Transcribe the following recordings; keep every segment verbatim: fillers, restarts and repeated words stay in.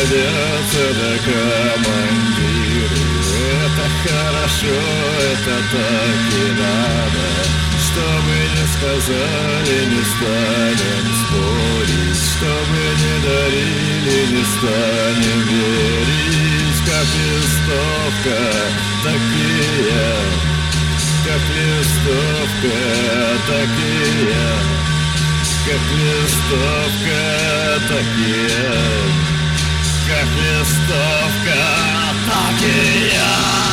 родятся до командиры. Это хорошо, это так и надо. Что бы ни сказали, не станем спорить. Что бы ни дарили, не станем верить. Как листовка, такие, как листовка, такие, как листовка, такие, как листовка, такие.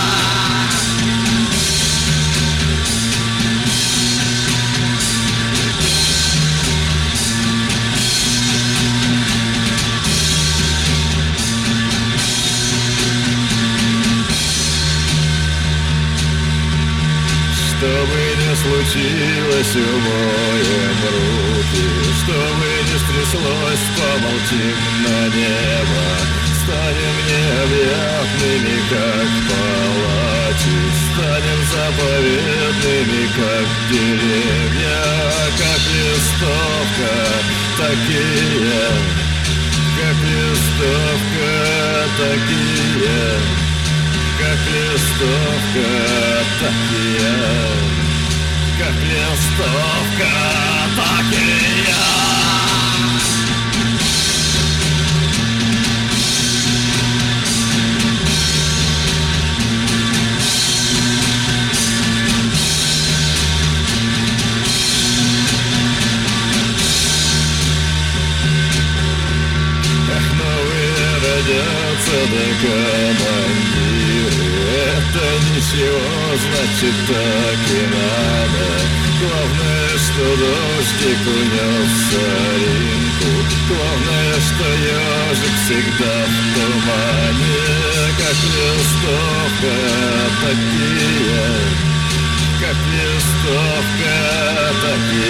Что бы ни случилось, умоем руки. Что бы ни стряслось, помолчим на небо. Станем необъятными, как палачи. Станем заповедными, как деревья. Как листовка, такие, как листовка, такие, как листовка, такие, как листовка, такие. Эх, новые родятся до командиры. Это ничего, значит так и надо. Главное, что дождик унес соринку. Главное, что ежик всегда в тумане. Как листовка, такие, как листовка, такие.